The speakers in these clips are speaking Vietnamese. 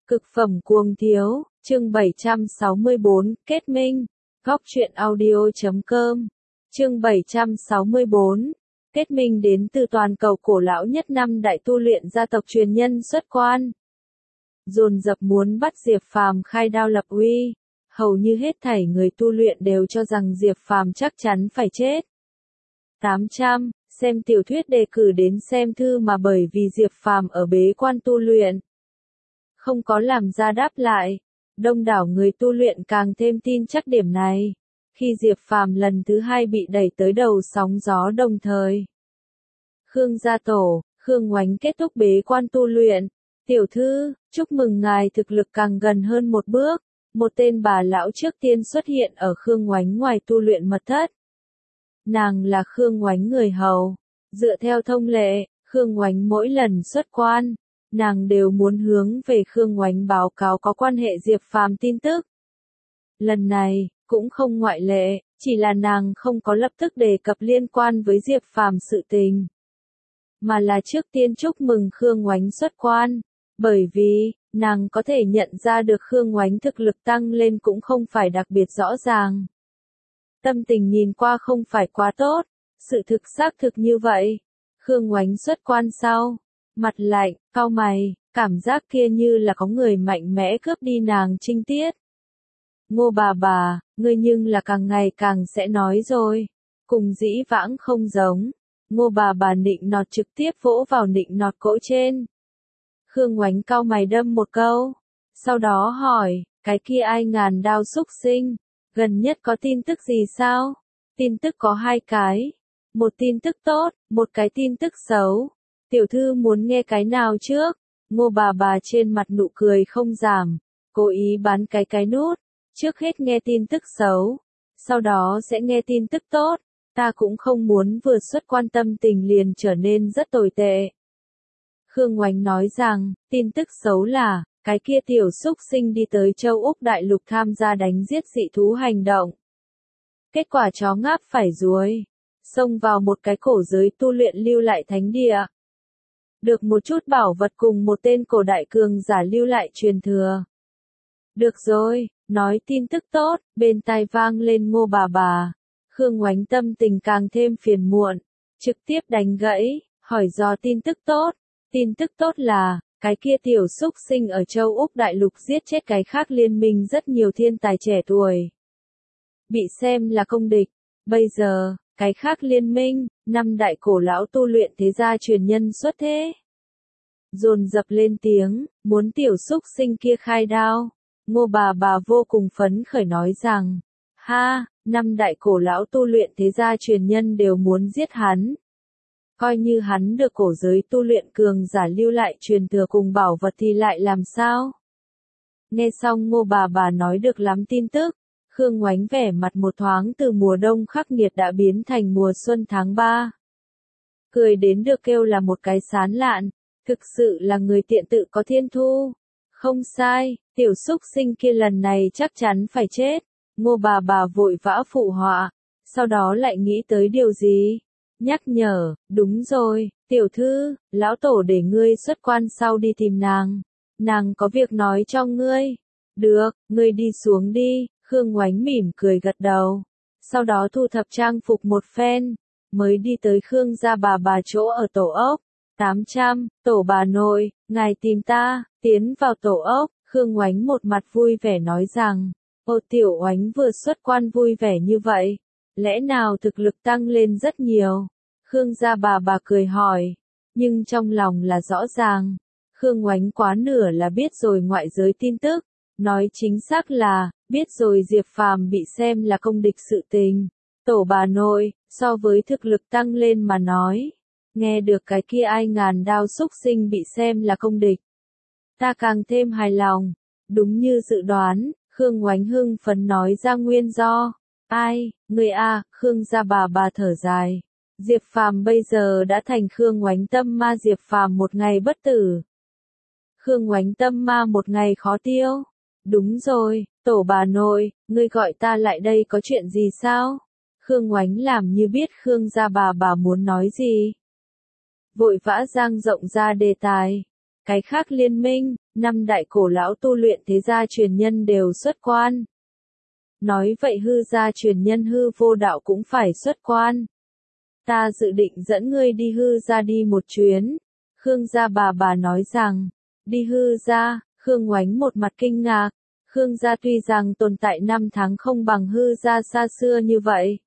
Cực phẩm cuồng thiếu, chương 764, kết minh. Góc truyện audio.com. Chương 764. Kết minh đến từ toàn cầu cổ lão nhất năm đại tu luyện gia tộc truyền nhân xuất quan. Dồn dập muốn bắt Diệp Phàm khai đao lập uy, hầu như hết thảy người tu luyện đều cho rằng Diệp Phàm chắc chắn phải chết. 800, xem tiểu thuyết đề cử đến xem thư mà bởi vì Diệp Phàm ở bế quan tu luyện, không có làm ra đáp lại. Đông đảo người tu luyện càng thêm tin chắc điểm này, khi Diệp Phàm lần thứ hai bị đẩy tới đầu sóng gió đồng thời. Khương gia tổ, Khương Ngoánh kết thúc bế quan tu luyện. Tiểu thư, chúc mừng ngài thực lực càng gần hơn một bước. Một tên bà lão trước tiên xuất hiện ở Khương Ngoánh ngoài tu luyện mật thất. Nàng là Khương Ngoánh người hầu. Dựa theo thông lệ, Khương Ngoánh mỗi lần xuất quan, nàng đều muốn hướng về Khương Ngoánh báo cáo có quan hệ Diệp Phàm tin tức. Lần này, cũng không ngoại lệ, chỉ là nàng không có lập tức đề cập liên quan với Diệp Phàm sự tình, mà là trước tiên chúc mừng Khương Ngoánh xuất quan, bởi vì, nàng có thể nhận ra được Khương Ngoánh thực lực tăng lên cũng không phải đặc biệt rõ ràng. Tâm tình nhìn qua không phải quá tốt, sự thực xác thực như vậy. Khương Ngoánh xuất quan sau, mặt lạnh, cau mày, cảm giác kia như là có người mạnh mẽ cướp đi nàng trinh tiết. Ngô bà, ngươi nhưng là càng ngày càng sẽ nói rồi, cùng dĩ vãng không giống. Ngô bà nịnh nọt trực tiếp vỗ vào nịnh nọt cỗ trên. Khương Ngoánh cau mày đâm một câu, sau đó hỏi, cái kia ai ngàn đao xúc sinh, gần nhất có tin tức gì sao? Tin tức có hai cái, một tin tức tốt, một cái tin tức xấu. Tiểu thư muốn nghe cái nào trước? Ngô bà trên mặt nụ cười không giảm, cố ý bán cái nút, trước hết nghe tin tức xấu, sau đó sẽ nghe tin tức tốt. Ta cũng không muốn vừa xuất quan tâm tình liền trở nên rất tồi tệ. Khương Ngoánh nói rằng, tin tức xấu là, cái kia tiểu xúc sinh đi tới châu Úc đại lục tham gia đánh giết dị thú hành động. Kết quả chó ngáp phải ruồi, xông vào một cái cổ giới tu luyện lưu lại thánh địa. Được một chút bảo vật cùng một tên cổ đại cường giả lưu lại truyền thừa. Được rồi, nói tin tức tốt, bên tai vang lên Ngô bà. Khương Ngoánh tâm tình càng thêm phiền muộn, trực tiếp đánh gãy, hỏi do tin tức tốt. Tin tức tốt là, cái kia tiểu xúc sinh ở châu Úc đại lục giết chết cái khác liên minh rất nhiều thiên tài trẻ tuổi. Bị xem là công địch. Bây giờ, cái khác liên minh, năm đại cổ lão tu luyện thế gia truyền nhân xuất thế. Dồn dập lên tiếng, muốn tiểu xúc sinh kia khai đao. Ngô bà vô cùng phấn khởi nói rằng, ha, năm đại cổ lão tu luyện thế gia truyền nhân đều muốn giết hắn. Coi như hắn được cổ giới tu luyện cường giả lưu lại truyền thừa cùng bảo vật thì lại làm sao? Nghe xong Ngô bà nói được lắm tin tức, Khương Ngoánh vẻ mặt một thoáng từ mùa đông khắc nghiệt đã biến thành mùa xuân tháng 3. Cười đến được kêu là một cái sán lạn, thực sự là người tiện tự có thiên thu. Không sai, tiểu xúc sinh kia lần này chắc chắn phải chết. Ngô bà vội vã phụ họa, sau đó lại nghĩ tới điều gì? Nhắc nhở, đúng rồi, tiểu thư, lão tổ để ngươi xuất quan sau đi tìm nàng. Nàng có việc nói cho ngươi. Được, ngươi đi xuống đi. Khương Ngoánh mỉm cười gật đầu. Sau đó thu thập trang phục một phen, mới đi tới Khương gia bà chỗ ở tổ ốc. 800, tổ bà nội, ngài tìm ta, tiến vào tổ ốc. Khương Ngoánh một mặt vui vẻ nói rằng, ô tiểu oánh vừa xuất quan vui vẻ như vậy, lẽ nào thực lực tăng lên rất nhiều? Khương gia bà cười hỏi, nhưng trong lòng là rõ ràng, Khương Ngoánh quá nửa là biết rồi ngoại giới tin tức, nói chính xác là, biết rồi Diệp Phàm bị xem là công địch sự tình. Tổ bà nội, so với thực lực tăng lên mà nói, nghe được cái kia ai ngàn đao xúc sinh bị xem là công địch, ta càng thêm hài lòng. Đúng như dự đoán, Khương Ngoánh hưng phấn nói ra nguyên do. Ai, người a, Khương gia bà thở dài. Diệp Phàm bây giờ đã thành Khương Ngoánh tâm ma, Diệp Phàm một ngày bất tử, Khương Ngoánh tâm ma một ngày khó tiêu. Đúng rồi, tổ bà nội, ngươi gọi ta lại đây có chuyện gì sao? Khương Ngoánh làm như biết Khương gia bà muốn nói gì. Vội vã dang rộng ra đề tài. Cái khác liên minh, 5 đại cổ lão tu luyện thế gia truyền nhân đều xuất quan. Nói vậy hư gia truyền nhân hư vô đạo cũng phải xuất quan. Ta dự định dẫn ngươi đi hư gia đi một chuyến. Khương gia bà nói rằng, đi hư gia, Khương Oánh một mặt kinh ngạc. Khương gia tuy rằng tồn tại 5 tháng không bằng hư gia xa xưa như vậy.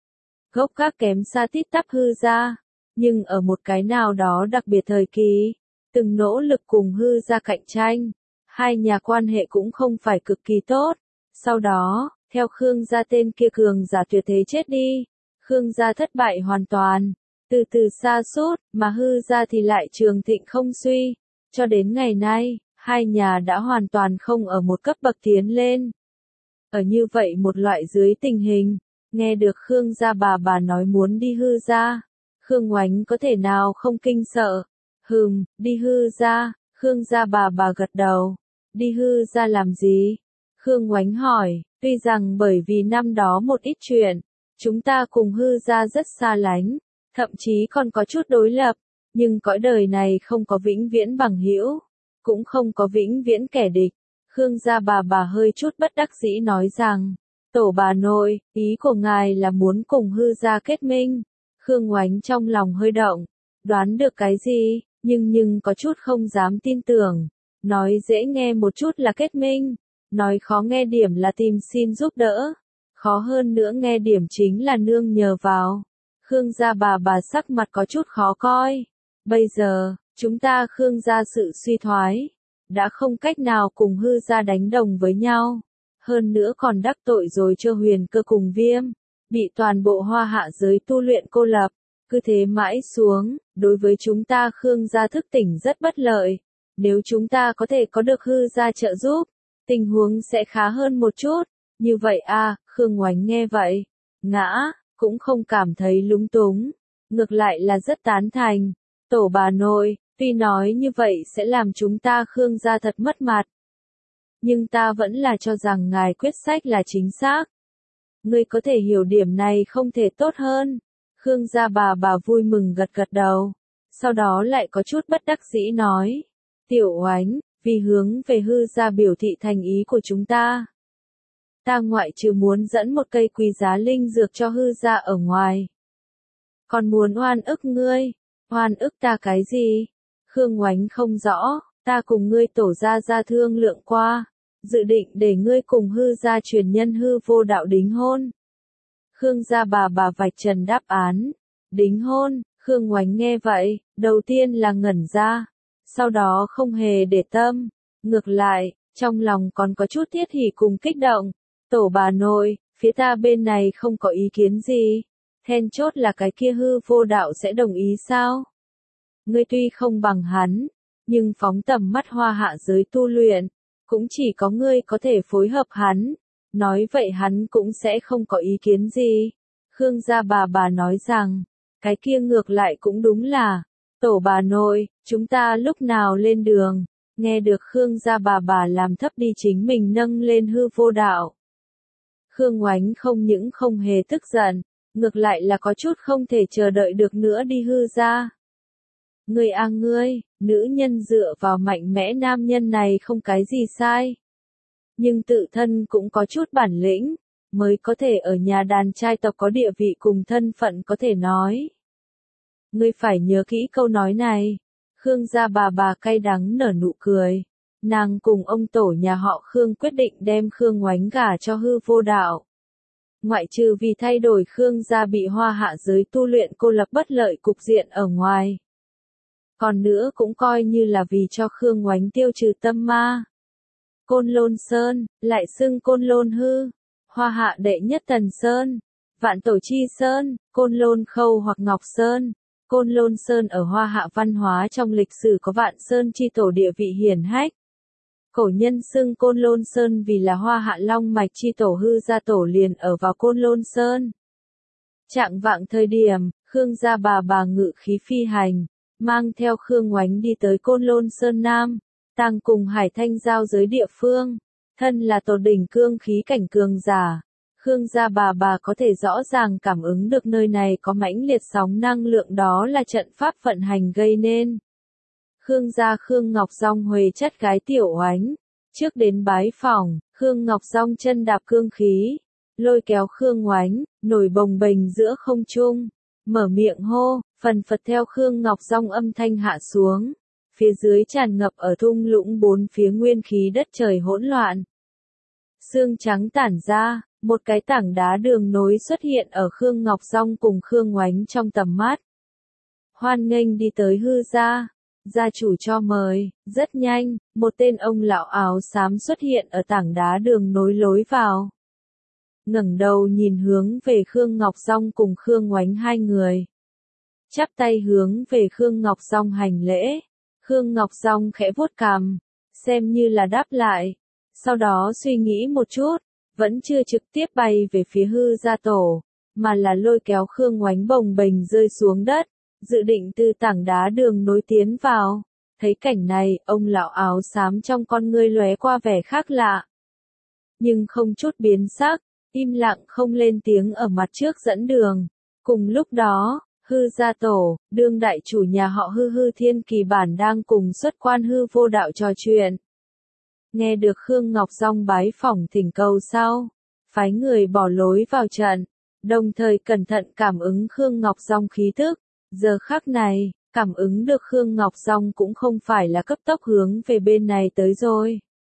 Gốc gác kém xa tít tắp hư gia, nhưng ở một cái nào đó đặc biệt thời kỳ, từng nỗ lực cùng hư gia cạnh tranh, hai nhà quan hệ cũng không phải cực kỳ tốt. Sau đó, theo Khương gia tên kia cường giả tuyệt thế chết đi, Khương gia thất bại hoàn toàn, từ từ sa sút, mà hư gia thì lại trường thịnh không suy, cho đến ngày nay, hai nhà đã hoàn toàn không ở một cấp bậc tiến lên. Ở như vậy một loại dưới tình hình, nghe được Khương gia bà nói muốn đi hư gia, Khương Oánh có thể nào không kinh sợ. Đi hư gia, Khương gia bà gật đầu. Đi hư gia làm gì? Khương Oánh hỏi, tuy rằng bởi vì năm đó một ít chuyện, chúng ta cùng hư gia rất xa lánh, thậm chí còn có chút đối lập, nhưng cõi đời này không có vĩnh viễn bằng hữu, cũng không có vĩnh viễn kẻ địch. Khương gia bà hơi chút bất đắc dĩ nói rằng, tổ bà nội, ý của ngài là muốn cùng hư gia kết minh. Khương Oánh trong lòng hơi động, đoán được cái gì, nhưng có chút không dám tin tưởng. Nói dễ nghe một chút là kết minh, nói khó nghe điểm là tìm xin giúp đỡ, khó hơn nữa nghe điểm chính là nương nhờ vào. Khương gia bà sắc mặt có chút khó coi. Bây giờ, chúng ta Khương gia sự suy thoái, đã không cách nào cùng hư gia đánh đồng với nhau. Hơn nữa còn đắc tội rồi cho Huyền Cơ cùng Viêm, bị toàn bộ Hoa Hạ giới tu luyện cô lập. Cứ thế mãi xuống, đối với chúng ta Khương gia thức tỉnh rất bất lợi. Nếu chúng ta có thể có được hư gia trợ giúp, tình huống sẽ khá hơn một chút. Như vậy Khương Oánh nghe vậy, cũng không cảm thấy lúng túng, ngược lại là rất tán thành. Tổ bà nội, tuy nói như vậy sẽ làm chúng ta Khương gia thật mất mặt, nhưng ta vẫn là cho rằng ngài quyết sách là chính xác. Ngươi có thể hiểu điểm này không thể tốt hơn. Khương gia bà vui mừng gật đầu, sau đó lại có chút bất đắc dĩ nói, Tiểu Oánh, vì hướng về hư gia biểu thị thành ý của chúng ta, ta ngoại trừ muốn dẫn một cây quý giá linh dược cho hư gia ở ngoài, còn muốn oan ức ngươi. Oan ức ta cái gì? Khương Oánh không rõ, ta cùng ngươi tổ gia thương lượng qua, dự định để ngươi cùng hư gia truyền nhân hư vô đạo đính hôn. Khương gia bà vạch trần đáp án, đính hôn. Khương Oánh nghe vậy, đầu tiên là ngẩn ra, sau đó không hề để tâm, ngược lại, trong lòng còn có chút thiết hỉ cùng kích động. Tổ bà nội, phía ta bên này không có ý kiến gì, then chốt là cái kia hư vô đạo sẽ đồng ý sao? Ngươi tuy không bằng hắn, nhưng phóng tầm mắt Hoa Hạ giới tu luyện, cũng chỉ có ngươi có thể phối hợp hắn, nói vậy hắn cũng sẽ không có ý kiến gì. Khương gia bà nói rằng, cái kia ngược lại cũng đúng là, tổ bà nội, chúng ta lúc nào lên đường. Nghe được Khương gia bà làm thấp đi chính mình nâng lên hư vô đạo, Khương Oánh không những không hề tức giận, ngược lại là có chút không thể chờ đợi được nữa đi hư gia. Ngươi, nữ nhân dựa vào mạnh mẽ nam nhân này không cái gì sai. Nhưng tự thân cũng có chút bản lĩnh, mới có thể ở nhà đàn trai tộc có địa vị cùng thân phận có thể nói. Ngươi phải nhớ kỹ câu nói này. Khương gia bà cay đắng nở nụ cười. Nàng cùng ông tổ nhà họ Khương quyết định đem Khương Oánh gả cho hư vô đạo. Ngoại trừ vì thay đổi Khương gia bị Hoa Hạ giới tu luyện cô lập bất lợi cục diện ở ngoài. Còn nữa cũng coi như là vì cho Khương Oánh tiêu trừ tâm ma. Côn Lôn Sơn, lại xưng Côn Lôn Hư, Hoa Hạ đệ nhất Thần Sơn, Vạn Tổ Chi Sơn, Côn Lôn Khâu hoặc Ngọc Sơn. Côn Lôn Sơn ở Hoa Hạ văn hóa trong lịch sử có Vạn Sơn chi tổ địa vị hiển hách. Cổ nhân xưng Côn Lôn Sơn vì là Hoa Hạ Long mạch chi tổ hư gia tổ liền ở vào Côn Lôn Sơn. Trạng vạng thời điểm, Khương gia bà ngự khí phi hành, mang theo Khương Oánh đi tới Côn Lôn Sơn Nam, tang cùng Hải Thanh giao giới địa phương, thân là tổ đỉnh cương khí cảnh cường giả. Khương gia bà có thể rõ ràng cảm ứng được nơi này có mãnh liệt sóng năng lượng, đó là trận pháp vận hành gây nên. Khương gia Khương Ngọc Dong huề chắt gái Tiểu Oánh. Trước đến bái phỏng, Khương Ngọc Dong chân đạp cương khí, lôi kéo Khương Oánh, nổi bồng bềnh giữa không trung, mở miệng hô, phần phật theo Khương Ngọc Dong âm thanh hạ xuống. Phía dưới tràn ngập ở thung lũng bốn phía nguyên khí đất trời hỗn loạn. Sương trắng tản ra, một cái tảng đá đường nối xuất hiện ở Khương Ngọc Dong cùng Khương Oánh trong tầm mắt. Hoan nghênh đi tới hư gia. Gia chủ cho mời, rất nhanh, một tên ông lão áo xám xuất hiện ở tảng đá đường nối lối vào. Ngẩng đầu nhìn hướng về Khương Ngọc Dong cùng Khương Oánh hai người. Chắp tay hướng về Khương Ngọc Dong hành lễ. Khương Ngọc Dong khẽ vuốt cằm, xem như là đáp lại. Sau đó suy nghĩ một chút, vẫn chưa trực tiếp bay về phía hư gia tổ, mà là lôi kéo Khương Oánh bồng bềnh rơi xuống đất, dự định từ tảng đá đường nối tiến vào. Thấy cảnh này, ông lão áo xám trong con ngươi lóe qua vẻ khác lạ. Nhưng không chút biến sắc, im lặng không lên tiếng ở mặt trước dẫn đường. Cùng lúc đó, hư gia tổ, đương đại chủ nhà họ Hư Thiên Kỳ bản đang cùng xuất quan Hư Vô Đạo trò chuyện. Nghe được Khương Ngọc Dong bái phỏng thỉnh cầu sau, phái người bỏ lối vào trận, đồng thời cẩn thận cảm ứng Khương Ngọc Dong khí tức. Giờ khắc này, cảm ứng được Khương Ngọc Dong cũng không phải là cấp tốc hướng về bên này tới rồi,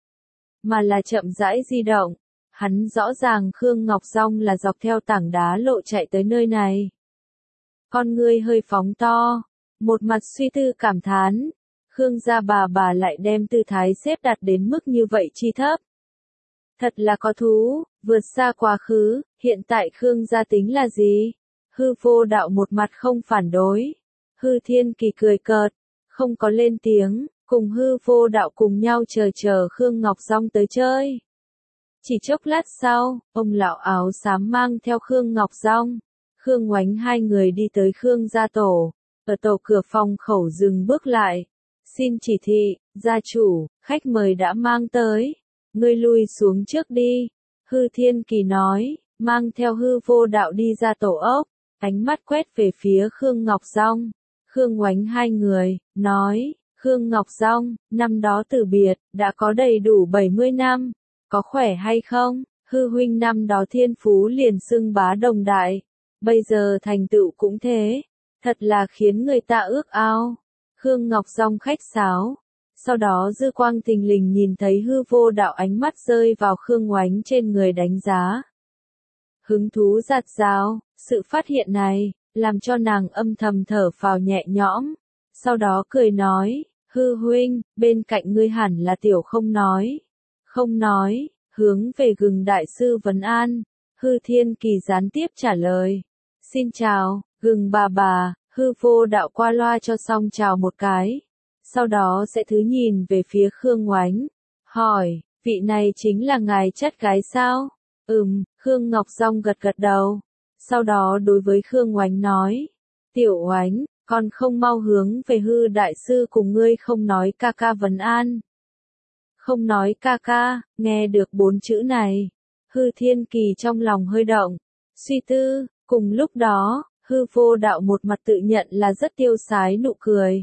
mà là chậm rãi di động. Hắn rõ ràng Khương Ngọc Dong là dọc theo tảng đá lộ chạy tới nơi này. Con ngươi hơi phóng to, một mặt suy tư cảm thán. Khương gia bà lại đem tư thái xếp đặt đến mức như vậy chi thấp. Thật là có thú, vượt xa quá khứ, hiện tại Khương gia tính là gì? Hư Vô Đạo một mặt không phản đối. Hư Thiên Kỳ cười cợt, không có lên tiếng, cùng Hư Vô Đạo cùng nhau chờ Khương Ngọc Dong tới chơi. Chỉ chốc lát sau, ông lão áo xám mang theo Khương Ngọc Dong, Khương Oánh hai người đi tới Khương gia tổ. Ở tổ cửa phòng khẩu dừng bước lại. Xin chỉ thị, gia chủ, khách mời đã mang tới. Ngươi lui xuống trước đi. Hư Thiên Kỳ nói, mang theo Hư Vô Đạo đi ra tổ ốc. Ánh mắt quét về phía Khương Ngọc Dong, Khương Oánh hai người, nói, Khương Ngọc Dong, năm đó từ biệt, đã có đầy đủ 70 năm, có khỏe hay không? Hư huynh năm đó thiên phú liền xưng bá đồng đại, bây giờ thành tựu cũng thế, thật là khiến người ta ước ao. Khương Ngọc Dong khách sáo, sau đó dư quang thình lình nhìn thấy Hư Vô Đạo ánh mắt rơi vào Khương Oánh trên người đánh giá. Hứng thú giạt rào, sự phát hiện này, làm cho nàng âm thầm thở phào nhẹ nhõm, sau đó cười nói, Hư huynh, bên cạnh ngươi hẳn là Tiểu không nói, hướng về Gừng đại sư vấn an. Hư Thiên Kỳ gián tiếp trả lời, xin chào, Gừng bà. Hư Vô Đạo qua loa cho xong chào một cái, sau đó sẽ thứ nhìn về phía Khương Oánh, hỏi, vị này chính là ngài chắt gái sao? Khương Ngọc Dong gật đầu, sau đó đối với Khương Oánh nói, Tiểu Oánh, con không mau hướng về Hư đại sư cùng ngươi không nói ca ca vấn an. Không nói ca ca, nghe được 4 chữ này, Hư Thiên Kỳ trong lòng hơi động, suy tư, cùng lúc đó, Hư Vô Đạo một mặt tự nhận là rất tiêu sái nụ cười.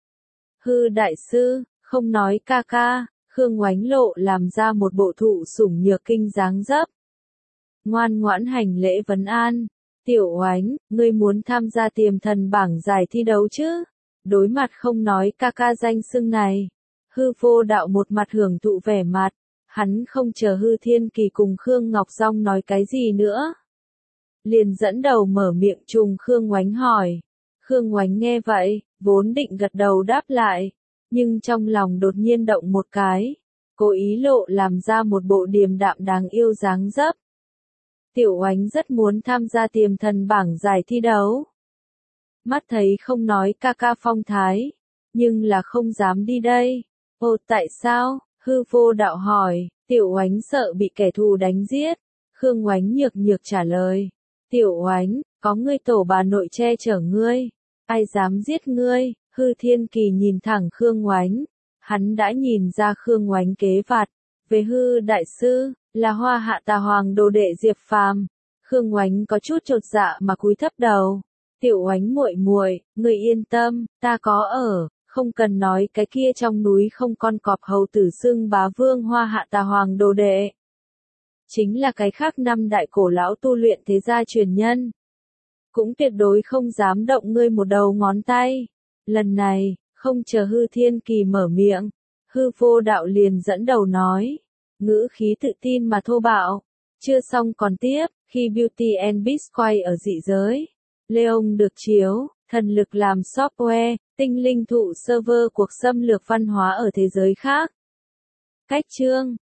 Hư đại sư, không nói ca ca, Khương Oánh lộ làm ra một bộ thụ sủng nhược kinh dáng dấp. Ngoan ngoãn hành lễ vấn an, Tiểu Oánh, ngươi muốn tham gia tiềm thần bảng giải thi đấu chứ? Đối mặt không nói ca ca danh xưng này, Hư Vô Đạo một mặt hưởng thụ vẻ mặt, hắn không chờ Hư Thiên Kỳ cùng Khương Ngọc Dong nói cái gì nữa. Liền dẫn đầu mở miệng trùng Khương Oánh hỏi. Khương Oánh nghe vậy, vốn định gật đầu đáp lại, nhưng trong lòng đột nhiên động một cái, cố ý lộ làm ra một bộ điềm đạm đáng yêu dáng dấp. Tiểu Oánh rất muốn tham gia tiềm thần bảng giải thi đấu. Mắt thấy không nói ca ca phong thái, nhưng là không dám đi đây. Ồ tại sao? Hư Vô Đạo hỏi, Tiểu Oánh sợ bị kẻ thù đánh giết. Khương Oánh nhược trả lời, Tiểu Oánh, có ngươi tổ bà nội che chở ngươi, ai dám giết ngươi? Hư Thiên Kỳ nhìn thẳng Khương Oánh, hắn đã nhìn ra Khương Oánh kế vặt, về Hư đại sư, là Hoa Hạ Tà Hoàng đồ đệ Diệp Phàm. Khương Oánh có chút chột dạ mà cúi thấp đầu. Tiểu Oánh muội, ngươi yên tâm, ta có ở, Không cần nói cái kia trong núi không con cọp hầu tử xưng bá vương hoa hạ tà hoàng đồ đệ. Chính là cái khác năm đại cổ lão tu luyện thế gia truyền nhân. Cũng tuyệt đối không dám động ngươi một đầu ngón tay. Lần này, không chờ hư thiên kỳ mở miệng, hư vô đạo liền dẫn đầu nói. Ngữ khí tự tin mà thô bạo. Chưa xong còn tiếp, khi Beauty and Beast quay ở dị giới. Leon được chiếu, thần lực làm software, tinh linh thụ server cuộc xâm lược văn hóa ở thế giới khác. Cách chương